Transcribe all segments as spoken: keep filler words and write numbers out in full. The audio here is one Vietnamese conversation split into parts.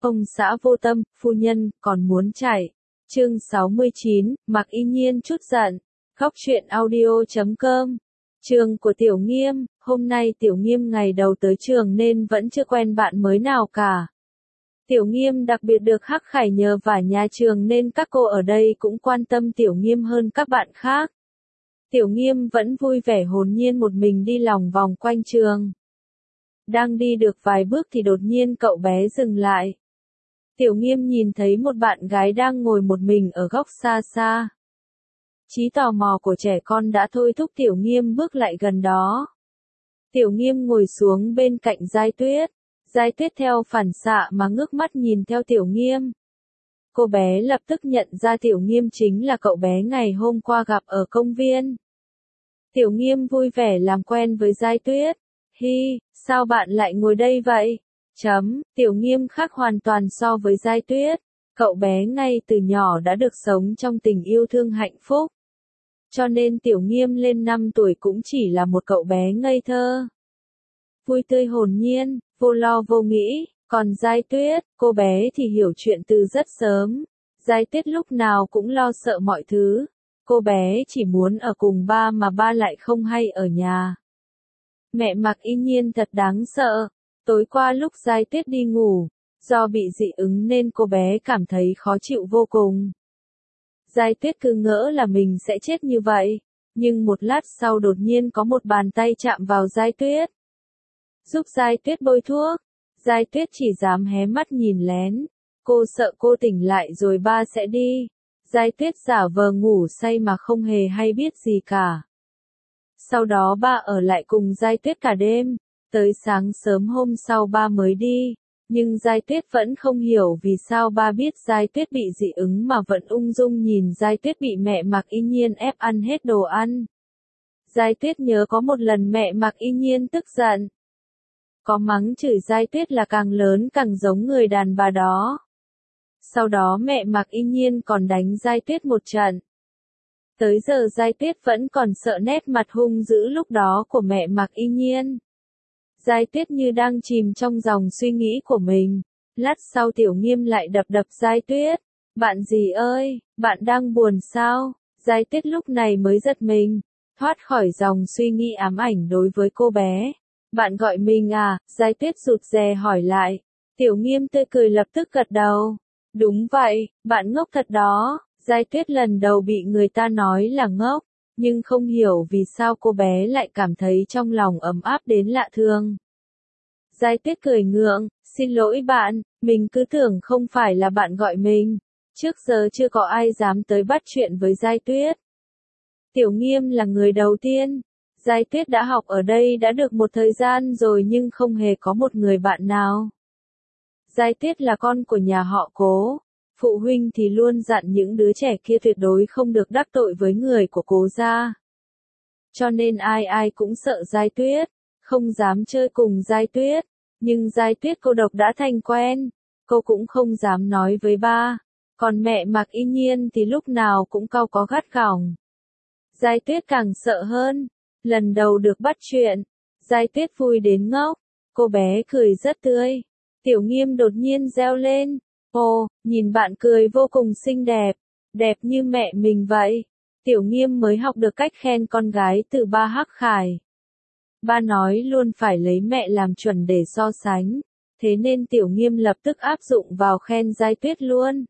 Ông xã vô tâm, phu nhân, còn muốn chạy. Chương sáu mươi chín, Mạc Y Nhiên chút giận. Góc truyện audio chấm com. Trường của Tiểu Nghiêm, hôm nay Tiểu Nghiêm ngày đầu tới trường nên vẫn chưa quen bạn mới nào cả. Tiểu Nghiêm đặc biệt được Hắc Khải nhờ vả nhà trường nên các cô ở đây cũng quan tâm Tiểu Nghiêm hơn các bạn khác. Tiểu Nghiêm vẫn vui vẻ hồn nhiên một mình đi lòng vòng quanh trường. Đang đi được vài bước thì đột nhiên cậu bé dừng lại. Tiểu Nghiêm nhìn thấy một bạn gái đang ngồi một mình ở góc xa xa. Trí tò mò của trẻ con đã thôi thúc Tiểu Nghiêm bước lại gần đó. Tiểu Nghiêm ngồi xuống bên cạnh Giai Tuyết. Giai Tuyết theo phản xạ mà ngước mắt nhìn theo Tiểu Nghiêm. Cô bé lập tức nhận ra Tiểu Nghiêm chính là cậu bé ngày hôm qua gặp ở công viên. Tiểu Nghiêm vui vẻ làm quen với Giai Tuyết. Hi, sao bạn lại ngồi đây vậy? Chấm, Tiểu Nghiêm khác hoàn toàn so với Giai Tuyết. Cậu bé ngay từ nhỏ đã được sống trong tình yêu thương hạnh phúc. Cho nên Tiểu Nghiêm lên năm tuổi cũng chỉ là một cậu bé ngây thơ. Vui tươi hồn nhiên, vô lo vô nghĩ, còn Giai Tuyết, cô bé thì hiểu chuyện từ rất sớm. Giai Tuyết lúc nào cũng lo sợ mọi thứ. Cô bé chỉ muốn ở cùng ba mà ba lại không hay ở nhà. Mẹ Mạc Y Nhiên thật đáng sợ. Tối qua lúc Giai Tuyết đi ngủ, do bị dị ứng nên cô bé cảm thấy khó chịu vô cùng. Giai Tuyết cứ ngỡ là mình sẽ chết như vậy, nhưng một lát sau đột nhiên có một bàn tay chạm vào Giai Tuyết. Giúp Giai Tuyết bôi thuốc. Giai Tuyết chỉ dám hé mắt nhìn lén. Cô sợ cô tỉnh lại rồi ba sẽ đi. Giai Tuyết giả vờ ngủ say mà không hề hay biết gì cả. Sau đó ba ở lại cùng Giai Tuyết cả đêm. Tới sáng sớm hôm sau ba mới đi, nhưng Giai Tuyết vẫn không hiểu vì sao ba biết Giai Tuyết bị dị ứng mà vẫn ung dung nhìn Giai Tuyết bị mẹ Mạc Y Nhiên ép ăn hết đồ ăn. Giai Tuyết nhớ có một lần mẹ Mạc Y Nhiên tức giận. Có mắng chửi Giai Tuyết là càng lớn càng giống người đàn bà đó. Sau đó mẹ Mạc Y Nhiên còn đánh Giai Tuyết một trận. Tới giờ Giai Tuyết vẫn còn sợ nét mặt hung dữ lúc đó của mẹ Mạc Y Nhiên. Giai Tuyết như đang chìm trong dòng suy nghĩ của mình. Lát sau Tiểu Nghiêm lại đập đập Giai Tuyết. Bạn gì ơi, bạn đang buồn sao? Giai Tuyết lúc này mới giật mình, thoát khỏi dòng suy nghĩ ám ảnh đối với cô bé. Bạn gọi mình à? Giai Tuyết rụt rè hỏi lại. Tiểu Nghiêm tươi cười lập tức gật đầu. Đúng vậy, bạn ngốc thật đó. Giai Tuyết lần đầu bị người ta nói là ngốc. Nhưng không hiểu vì sao cô bé lại cảm thấy trong lòng ấm áp đến lạ thường. Giai Tuyết cười ngượng, xin lỗi bạn, mình cứ tưởng không phải là bạn gọi mình. Trước giờ chưa có ai dám tới bắt chuyện với Giai Tuyết. Tiểu Nghiêm là người đầu tiên. Giai Tuyết đã học ở đây đã được một thời gian rồi nhưng không hề có một người bạn nào. Giai Tuyết là con của nhà họ Cố. Phụ huynh thì luôn dặn những đứa trẻ kia tuyệt đối không được đắc tội với người của Cố gia. Cho nên ai ai cũng sợ Giai Tuyết, không dám chơi cùng Giai Tuyết. Nhưng Giai Tuyết cô độc đã thành quen, cô cũng không dám nói với ba. Còn mẹ Mạc Y Nhiên thì lúc nào cũng cau có gắt gỏng. Giai Tuyết càng sợ hơn. Lần đầu được bắt chuyện, Giai Tuyết vui đến ngốc. Cô bé cười rất tươi. Tiểu Nghiêm đột nhiên reo lên. Ồ, nhìn bạn cười vô cùng xinh đẹp, đẹp như mẹ mình vậy. Tiểu Nghiêm mới học được cách khen con gái từ ba Hắc Khải. Ba nói luôn phải lấy mẹ làm chuẩn để so sánh, thế nên Tiểu Nghiêm lập tức áp dụng vào khen Giai Tuyết luôn.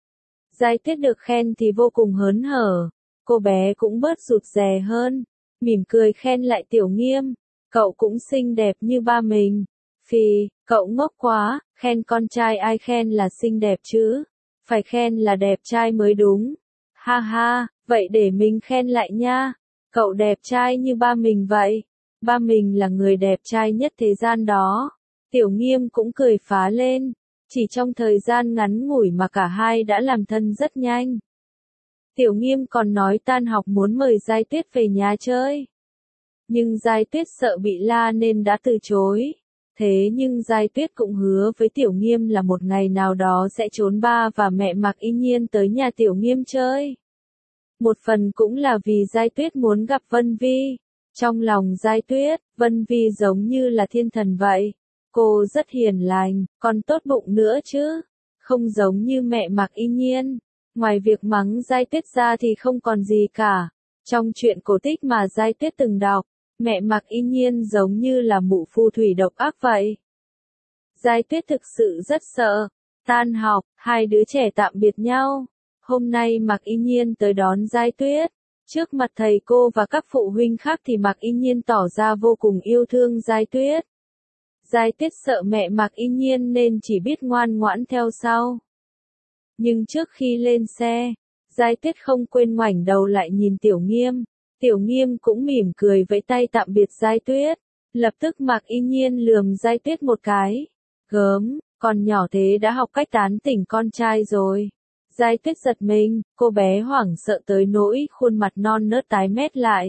Giai Tuyết được khen thì vô cùng hớn hở, cô bé cũng bớt rụt rè hơn, mỉm cười khen lại Tiểu Nghiêm, cậu cũng xinh đẹp như ba mình. Phì, cậu ngốc quá, khen con trai ai khen là xinh đẹp chứ, phải khen là đẹp trai mới đúng. Ha ha, vậy để mình khen lại nha, cậu đẹp trai như ba mình vậy, ba mình là người đẹp trai nhất thế gian đó. Tiểu Nghiêm cũng cười phá lên, chỉ trong thời gian ngắn ngủi mà cả hai đã làm thân rất nhanh. Tiểu Nghiêm còn nói tan học muốn mời Giai Tuyết về nhà chơi. Nhưng Giai Tuyết sợ bị la nên đã từ chối. Thế nhưng Giai Tuyết cũng hứa với Tiểu Nghiêm là một ngày nào đó sẽ trốn ba và mẹ Mạc Y Nhiên tới nhà Tiểu Nghiêm chơi. Một phần cũng là vì Giai Tuyết muốn gặp Vân Vi. Trong lòng Giai Tuyết, Vân Vi giống như là thiên thần vậy. Cô rất hiền lành, còn tốt bụng nữa chứ. Không giống như mẹ Mạc Y Nhiên. Ngoài việc mắng Giai Tuyết ra thì không còn gì cả. Trong chuyện cổ tích mà Giai Tuyết từng đọc, mẹ Mạc Y Nhiên giống như là mụ phù thủy độc ác vậy. Giai Tuyết thực sự rất sợ. Tan học, hai đứa trẻ tạm biệt nhau. Hôm nay Mạc Y Nhiên tới đón Giai Tuyết. Trước mặt thầy cô và các phụ huynh khác thì Mạc Y Nhiên tỏ ra vô cùng yêu thương Giai Tuyết. Giai Tuyết sợ mẹ Mạc Y Nhiên nên chỉ biết ngoan ngoãn theo sau. Nhưng trước khi lên xe, Giai Tuyết không quên ngoảnh đầu lại nhìn Tiểu Nghiêm. Tiểu Nghiêm cũng mỉm cười vẫy tay tạm biệt Giai Tuyết. Lập tức Mạc Y Nhiên lườm Giai Tuyết một cái. Gớm, còn nhỏ thế đã học cách tán tỉnh con trai rồi. Giai Tuyết giật mình, cô bé hoảng sợ tới nỗi khuôn mặt non nớt tái mét lại.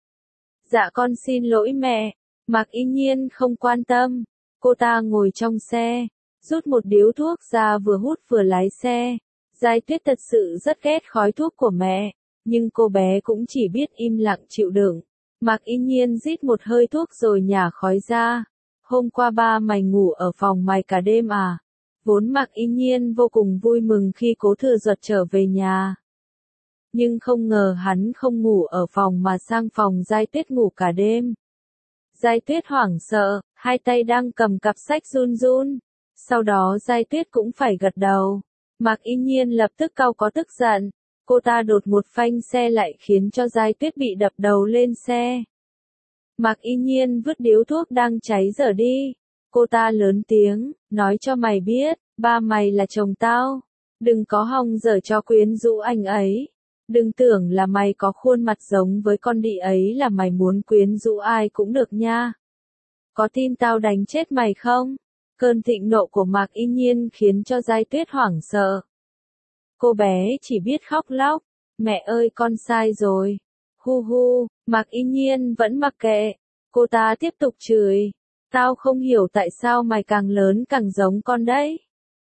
Dạ con xin lỗi mẹ. Mạc Y Nhiên không quan tâm. Cô ta ngồi trong xe, rút một điếu thuốc ra vừa hút vừa lái xe. Giai Tuyết thật sự rất ghét khói thuốc của mẹ, nhưng cô bé cũng chỉ biết im lặng chịu đựng. Mạc Y Nhiên rít một hơi thuốc rồi nhả khói ra. Hôm qua ba mày ngủ ở phòng mày cả đêm à? Vốn Mạc Y Nhiên vô cùng vui mừng khi Cố Thừa Duật trở về nhà. Nhưng không ngờ hắn không ngủ ở phòng mà sang phòng Giai Tuyết ngủ cả đêm. Giai Tuyết hoảng sợ, hai tay đang cầm cặp sách run run. Sau đó Giai Tuyết cũng phải gật đầu. Mạc Y Nhiên lập tức cau có tức giận. Cô ta đột một phanh xe lại khiến cho Giai Tuyết bị đập đầu lên xe. Mạc Y Nhiên vứt điếu thuốc đang cháy dở đi. Cô ta lớn tiếng, nói cho mày biết, ba mày là chồng tao. Đừng có hòng dở cho quyến rũ anh ấy. Đừng tưởng là mày có khuôn mặt giống với con đĩ ấy là mày muốn quyến rũ ai cũng được nha. Có tin tao đánh chết mày không? Cơn thịnh nộ của Mạc Y Nhiên khiến cho Giai Tuyết hoảng sợ. Cô bé chỉ biết khóc lóc. Mẹ ơi con sai rồi. Hu hu, Mạc Y Nhiên vẫn mặc kệ. Cô ta tiếp tục chửi. Tao không hiểu tại sao mày càng lớn càng giống con đấy.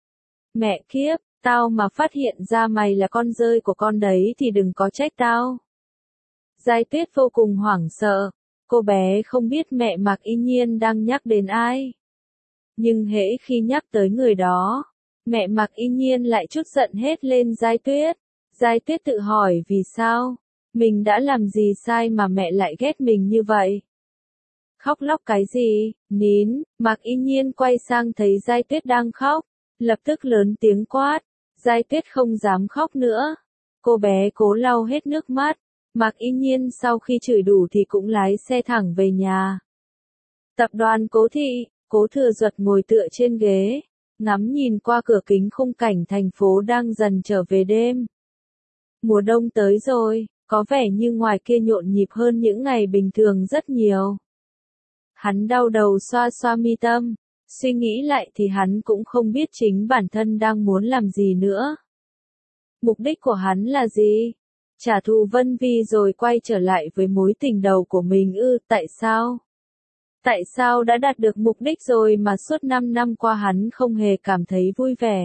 Mẹ kiếp, tao mà phát hiện ra mày là con rơi của con đấy thì đừng có trách tao. Giai Tuyết vô cùng hoảng sợ. Cô bé không biết mẹ Mạc Y Nhiên đang nhắc đến ai. Nhưng hễ khi nhắc tới người đó, mẹ Mạc Y Nhiên lại trút giận hết lên Giai Tuyết. Giai Tuyết tự hỏi vì sao? Mình đã làm gì sai mà mẹ lại ghét mình như vậy? Khóc lóc cái gì? Nín. Mạc Y Nhiên quay sang thấy Giai Tuyết đang khóc. Lập tức lớn tiếng quát. Giai Tuyết không dám khóc nữa. Cô bé cố lau hết nước mắt. Mạc Y Nhiên sau khi chửi đủ thì cũng lái xe thẳng về nhà. Tập đoàn Cố Thị, Cố Thừa Duật ngồi tựa trên ghế, ngắm nhìn qua cửa kính khung cảnh thành phố đang dần trở về đêm. Mùa đông tới rồi, có vẻ như ngoài kia nhộn nhịp hơn những ngày bình thường rất nhiều. Hắn đau đầu xoa xoa mi tâm, suy nghĩ lại thì hắn cũng không biết chính bản thân đang muốn làm gì nữa. Mục đích của hắn là gì? Trả thù Vân Vi rồi quay trở lại với mối tình đầu của mình ư? Tại sao? Tại sao đã đạt được mục đích rồi mà suốt năm năm qua hắn không hề cảm thấy vui vẻ?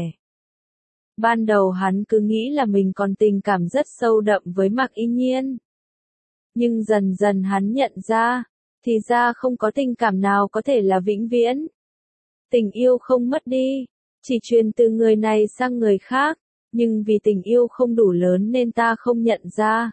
Ban đầu hắn cứ nghĩ là mình còn tình cảm rất sâu đậm với Mạc Y Nhiên. Nhưng dần dần hắn nhận ra, thì ra không có tình cảm nào có thể là vĩnh viễn. Tình yêu không mất đi, chỉ truyền từ người này sang người khác, nhưng vì tình yêu không đủ lớn nên ta không nhận ra.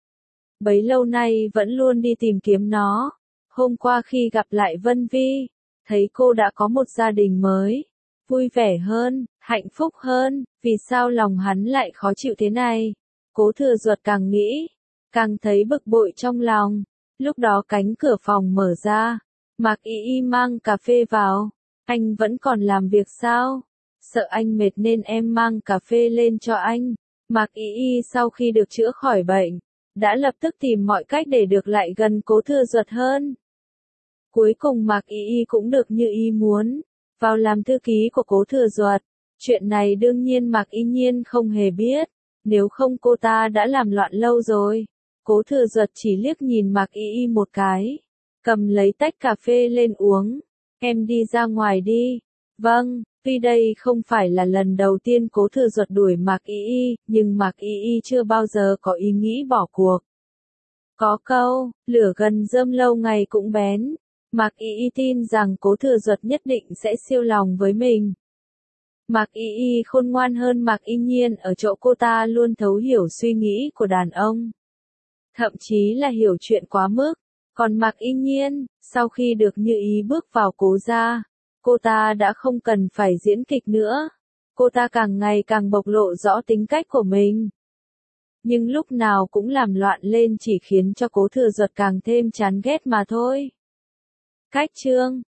Bấy lâu nay vẫn luôn đi tìm kiếm nó. Hôm qua khi gặp lại Vân Vi, thấy cô đã có một gia đình mới, vui vẻ hơn, hạnh phúc hơn, vì sao lòng hắn lại khó chịu thế này? Cố Thừa Duật càng nghĩ, càng thấy bực bội trong lòng. Lúc đó cánh cửa phòng mở ra, Mạc Y Y mang cà phê vào. Anh vẫn còn làm việc sao? Sợ anh mệt nên em mang cà phê lên cho anh. Mạc Y Y sau khi được chữa khỏi bệnh, đã lập tức tìm mọi cách để được lại gần Cố Thừa Duật hơn. Cuối cùng Mạc Y Y cũng được như ý muốn, vào làm thư ký của Cố Thừa Duật. Chuyện này đương nhiên Mạc Y Nhiên không hề biết, nếu không cô ta đã làm loạn lâu rồi. Cố Thừa Duật chỉ liếc nhìn Mạc Y Y một cái, cầm lấy tách cà phê lên uống. Em đi ra ngoài đi. Vâng, tuy đây không phải là lần đầu tiên Cố Thừa Duật đuổi Mạc Y Y, nhưng Mạc Y Y chưa bao giờ có ý nghĩ bỏ cuộc. Có câu, lửa gần rơm lâu ngày cũng bén. Mạc Y Y tin rằng Cố Thừa Duật nhất định sẽ siêu lòng với mình. Mạc Y Y khôn ngoan hơn Mạc Y Nhiên ở chỗ cô ta luôn thấu hiểu suy nghĩ của đàn ông. Thậm chí là hiểu chuyện quá mức. Còn Mạc Y Nhiên, sau khi được Như Ý bước vào Cố gia, cô ta đã không cần phải diễn kịch nữa. Cô ta càng ngày càng bộc lộ rõ tính cách của mình. Nhưng lúc nào cũng làm loạn lên chỉ khiến cho Cố Thừa Duật càng thêm chán ghét mà thôi. Cách chương